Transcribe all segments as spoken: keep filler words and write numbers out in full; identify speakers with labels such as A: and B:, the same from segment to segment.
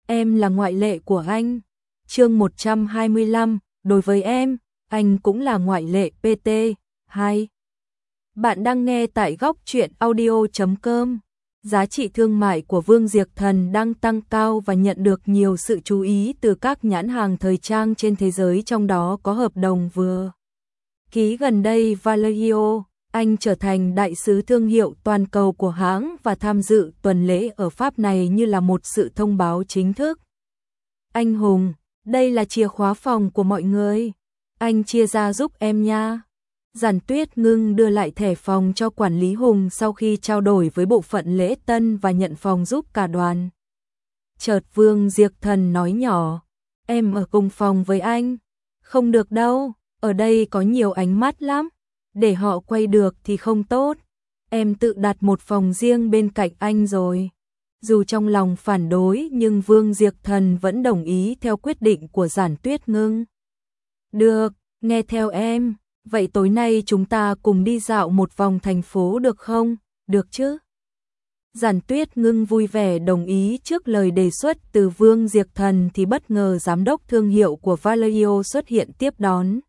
A: em là ngoại lệ của anh. Chương một trăm hai mươi lăm, đối với em, anh cũng là ngoại lệ pê tê. hai. Bạn đang nghe tại góc truyện audio chấm com. Giá trị thương mại của Vương Diệp Thần đang tăng cao và nhận được nhiều sự chú ý từ các nhãn hàng thời trang trên thế giới, trong đó có hợp đồng vừa ký gần đây Valerio. Anh trở thành đại sứ thương hiệu toàn cầu của hãng và tham dự tuần lễ ở Pháp này như là một sự thông báo chính thức. Anh Hùng, đây là chìa khóa phòng của mọi người. Anh chia ra giúp em nha. Giản Tuyết Ngưng đưa lại thẻ phòng cho quản lý Hùng sau khi trao đổi với bộ phận lễ tân và nhận phòng giúp cả đoàn. Chợt Vương Diệp Thần nói nhỏ, em ở cùng phòng với anh. Không được đâu, ở đây có nhiều ánh mắt lắm. Để họ quay được thì không tốt. Em tự đặt một phòng riêng bên cạnh anh rồi. Dù trong lòng phản đối nhưng Vương Diệp Thần vẫn đồng ý theo quyết định của Giản Tuyết Ngưng. Được, nghe theo em. Vậy tối nay chúng ta cùng đi dạo một vòng thành phố được không? Được chứ? Giản Tuyết Ngưng vui vẻ đồng ý. Trước lời đề xuất từ Vương Diệp Thần thì bất ngờ giám đốc thương hiệu của Valerio xuất hiện tiếp đón.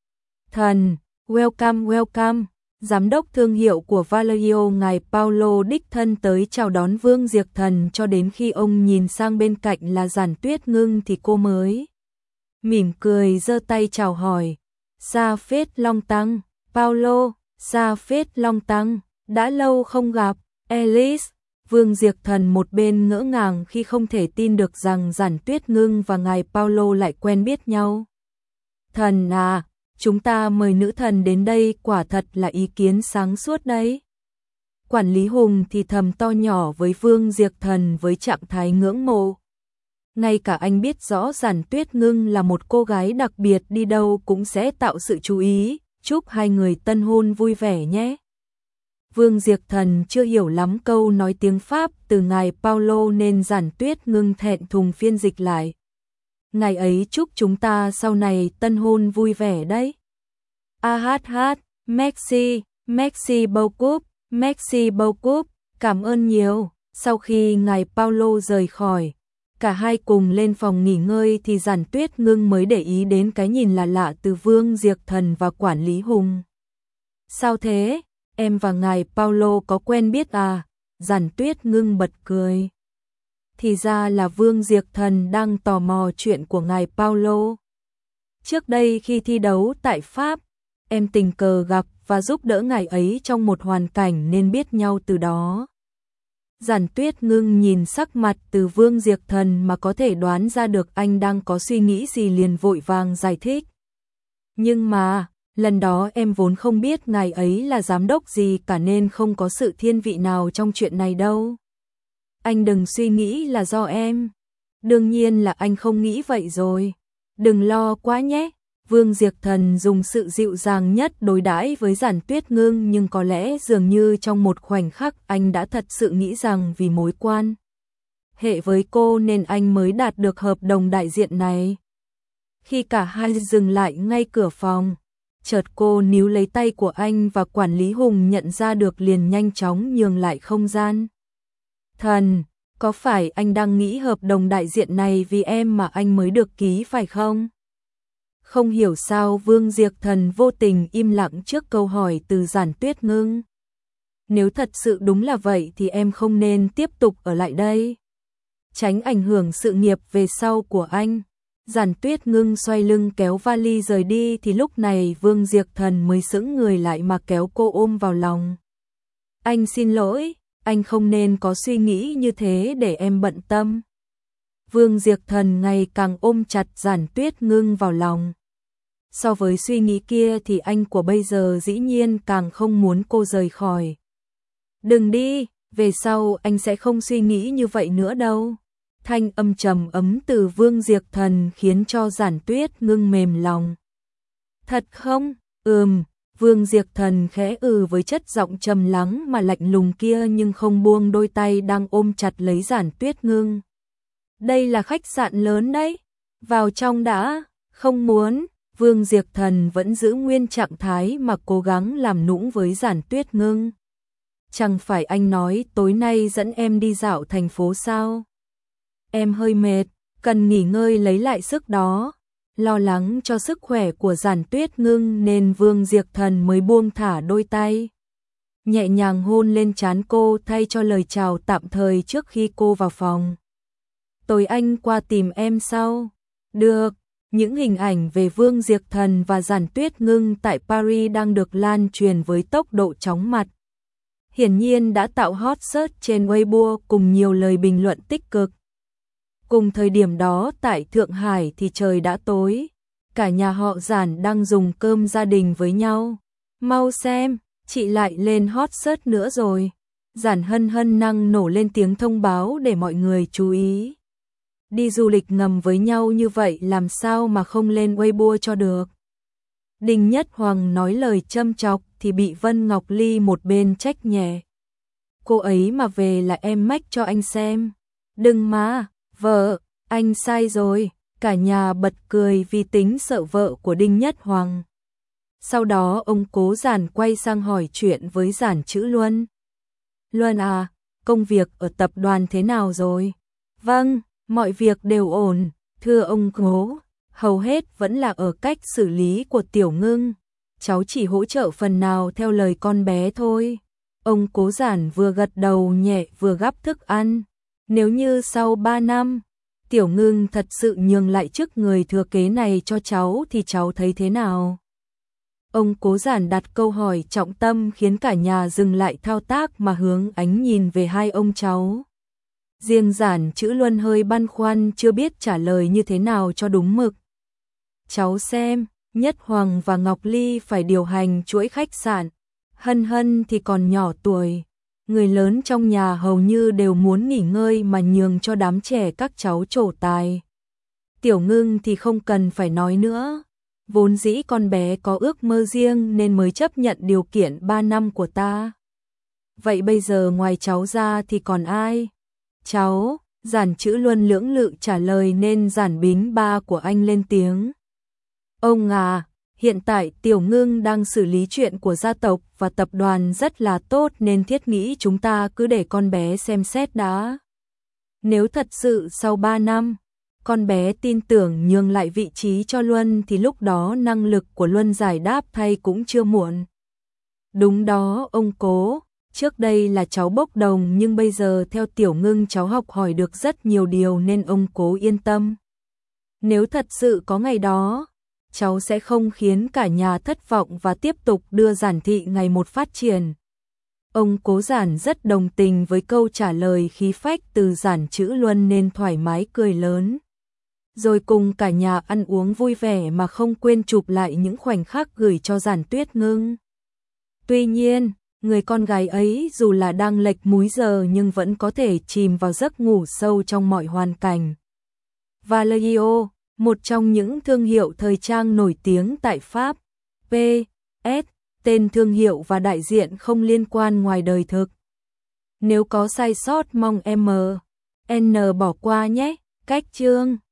A: Thần, welcome welcome. Giám đốc thương hiệu của Valerio ngài Paulo đích thân tới chào đón Vương Diệp Thần, cho đến khi ông nhìn sang bên cạnh là Giản Tuyết Ngưng thì cô mới mỉm cười giơ tay chào hỏi. Sa phết long tăng, Paulo, sa phết long tăng, đã lâu không gặp, Alice. Vương Diệp Thần một bên ngỡ ngàng khi không thể tin được rằng Giản Tuyết Ngưng và ngài Paulo lại quen biết nhau. Thần à, chúng ta mời nữ thần đến đây quả thật là ý kiến sáng suốt đấy. Quản lý Hùng thì thầm to nhỏ với Vương Diệp Thần với trạng thái ngưỡng mộ. Ngay cả anh biết rõ Giản Tuyết Ngưng là một cô gái đặc biệt, đi đâu cũng sẽ tạo sự chú ý. Chúc hai người tân hôn vui vẻ nhé. Vương Diệp Thần chưa hiểu lắm câu nói tiếng Pháp từ ngài Paulo nên Giản Tuyết Ngưng thẹn thùng phiên dịch lại. Ngày ấy chúc chúng ta sau này tân hôn vui vẻ đấy. A hát hát, merci, merci beaucoup, merci beaucoup, cảm ơn nhiều. Sau khi ngài Paulo rời khỏi, cả hai cùng lên phòng nghỉ ngơi thì Giản Tuyết Ngưng mới để ý đến cái nhìn lạ lạ từ Vương Diệp Thần và quản lý Hùng. Sao thế? Em và ngài Paulo có quen biết à? Giản Tuyết Ngưng bật cười. Thì ra là Vương Diệp Thần đang tò mò chuyện của ngài Paulo. Trước đây khi thi đấu tại Pháp, em tình cờ gặp và giúp đỡ ngài ấy trong một hoàn cảnh nên biết nhau từ đó. Giản Tuyết Ngưng nhìn sắc mặt từ Vương Diệp Thần mà có thể đoán ra được anh đang có suy nghĩ gì, liền vội vàng giải thích. Nhưng mà, lần đó em vốn không biết ngài ấy là giám đốc gì cả nên không có sự thiên vị nào trong chuyện này đâu. Anh đừng suy nghĩ là do em. Đương nhiên là anh không nghĩ vậy rồi. Đừng lo quá nhé. Vương Diệp Thần dùng sự dịu dàng nhất đối đãi với Giản Tuyết Ngưng, nhưng có lẽ dường như trong một khoảnh khắc anh đã thật sự nghĩ rằng vì mối quan hệ với cô nên anh mới đạt được hợp đồng đại diện này. Khi cả hai dừng lại ngay cửa phòng, chợt cô níu lấy tay của anh và quản lý Hùng nhận ra được liền nhanh chóng nhường lại không gian. Thần, có phải anh đang nghĩ hợp đồng đại diện này vì em mà anh mới được ký phải không? Không hiểu sao Vương Diệp Thần vô tình im lặng trước câu hỏi từ Giản Tuyết Ngưng. Nếu thật sự đúng là vậy thì em không nên tiếp tục ở lại đây. Tránh ảnh hưởng sự nghiệp về sau của anh. Giản Tuyết Ngưng xoay lưng kéo vali rời đi thì lúc này Vương Diệp Thần mới sững người lại mà kéo cô ôm vào lòng. Anh xin lỗi, anh không nên có suy nghĩ như thế để em bận tâm. Vương Diệp Thần ngày càng ôm chặt Giản Tuyết Ngưng vào lòng. So với suy nghĩ kia thì anh của bây giờ dĩ nhiên càng không muốn cô rời khỏi. Đừng đi, về sau anh sẽ không suy nghĩ như vậy nữa đâu. Thanh âm trầm ấm từ Vương Diệp Thần khiến cho Giản Tuyết Ngưng mềm lòng. Thật không? Ừm. Vương Diệp Thần khẽ ừ với chất giọng trầm lắng mà lạnh lùng kia, nhưng không buông đôi tay đang ôm chặt lấy Giản Tuyết Ngưng. Đây là khách sạn lớn đấy, vào trong đã. Không muốn. Vương Diệp Thần vẫn giữ nguyên trạng thái mà cố gắng làm nũng với Giản Tuyết Ngưng. Chẳng phải anh nói tối nay dẫn em đi dạo thành phố sao? Em hơi mệt, cần nghỉ ngơi lấy lại sức đó. Lo lắng cho sức khỏe của Giản Tuyết Ngưng nên Vương Diệp Thần mới buông thả đôi tay, nhẹ nhàng hôn lên trán cô thay cho lời chào tạm thời trước khi cô vào phòng. Tối anh qua tìm em sau. Được. Những hình ảnh về Vương Diệp Thần và Giản Tuyết Ngưng tại Paris đang được lan truyền với tốc độ chóng mặt. Hiển nhiên đã tạo hot search trên Weibo cùng nhiều lời bình luận tích cực. Cùng thời điểm đó tại Thượng Hải thì trời đã tối. Cả nhà họ Giản đang dùng cơm gia đình với nhau. Mau xem, chị lại lên hot search nữa rồi. Giản Hân Hân năng nổ lên tiếng thông báo để mọi người chú ý. Đi du lịch ngầm với nhau như vậy làm sao mà không lên Weibo cho được. Đinh Nhất Hoàng nói lời châm chọc thì bị Vân Ngọc Ly một bên trách nhẹ. Cô ấy mà về là em mách cho anh xem. Đừng mà, vợ, anh sai rồi. Cả nhà bật cười vì tính sợ vợ của Đinh Nhất Hoàng. Sau đó ông Cố Giản quay sang hỏi chuyện với Giản Chữ Luân. Luân à, công việc ở tập đoàn thế nào rồi? Vâng, mọi việc đều ổn, thưa ông Cố. Hầu hết vẫn là ở cách xử lý của Tiểu Ngưng. Cháu chỉ hỗ trợ phần nào theo lời con bé thôi. Ông Cố Giản vừa gật đầu nhẹ vừa gắp thức ăn. Nếu như sau ba năm, Tiểu Ngưng thật sự nhường lại chức người thừa kế này cho cháu thì cháu thấy thế nào? Ông Cố Giản đặt câu hỏi trọng tâm khiến cả nhà dừng lại thao tác mà hướng ánh nhìn về hai ông cháu. Riêng Giản Chữ Luân hơi băn khoăn chưa biết trả lời như thế nào cho đúng mực. Cháu xem, Nhất Hoàng và Ngọc Ly phải điều hành chuỗi khách sạn. Hân Hân thì còn nhỏ tuổi. Người lớn trong nhà hầu như đều muốn nghỉ ngơi mà nhường cho đám trẻ các cháu trổ tài. Tiểu Ngưng thì không cần phải nói nữa. Vốn dĩ con bé có ước mơ riêng nên mới chấp nhận điều kiện ba năm của ta. Vậy bây giờ ngoài cháu ra thì còn ai? Cháu, Giản Chữ Luân lưỡng lự trả lời nên Giản Bính ba của anh lên tiếng. Ông à, hiện tại Tiểu Ngưng đang xử lý chuyện của gia tộc và tập đoàn rất là tốt nên thiết nghĩ chúng ta cứ để con bé xem xét đã. Nếu thật sự sau ba năm, con bé tin tưởng nhường lại vị trí cho Luân thì lúc đó năng lực của Luân giải đáp thay cũng chưa muộn. Đúng đó ông Cố, trước đây là cháu bốc đồng nhưng bây giờ theo Tiểu Ngưng cháu học hỏi được rất nhiều điều nên ông Cố yên tâm. Nếu thật sự có ngày đó, cháu sẽ không khiến cả nhà thất vọng và tiếp tục đưa Giản thị ngày một phát triển. Ông Cố Giản rất đồng tình với câu trả lời khí phách từ Giản Chữ Luân nên thoải mái cười lớn. Rồi cùng cả nhà ăn uống vui vẻ mà không quên chụp lại những khoảnh khắc gửi cho Giản Tuyết Ngưng. Tuy nhiên, người con gái ấy dù là đang lệch múi giờ nhưng vẫn có thể chìm vào giấc ngủ sâu trong mọi hoàn cảnh. Valerio, một trong những thương hiệu thời trang nổi tiếng tại Pháp, pê ét, tên thương hiệu và đại diện không liên quan ngoài đời thực. Nếu có sai sót mong em en bỏ qua nhé, cách chương.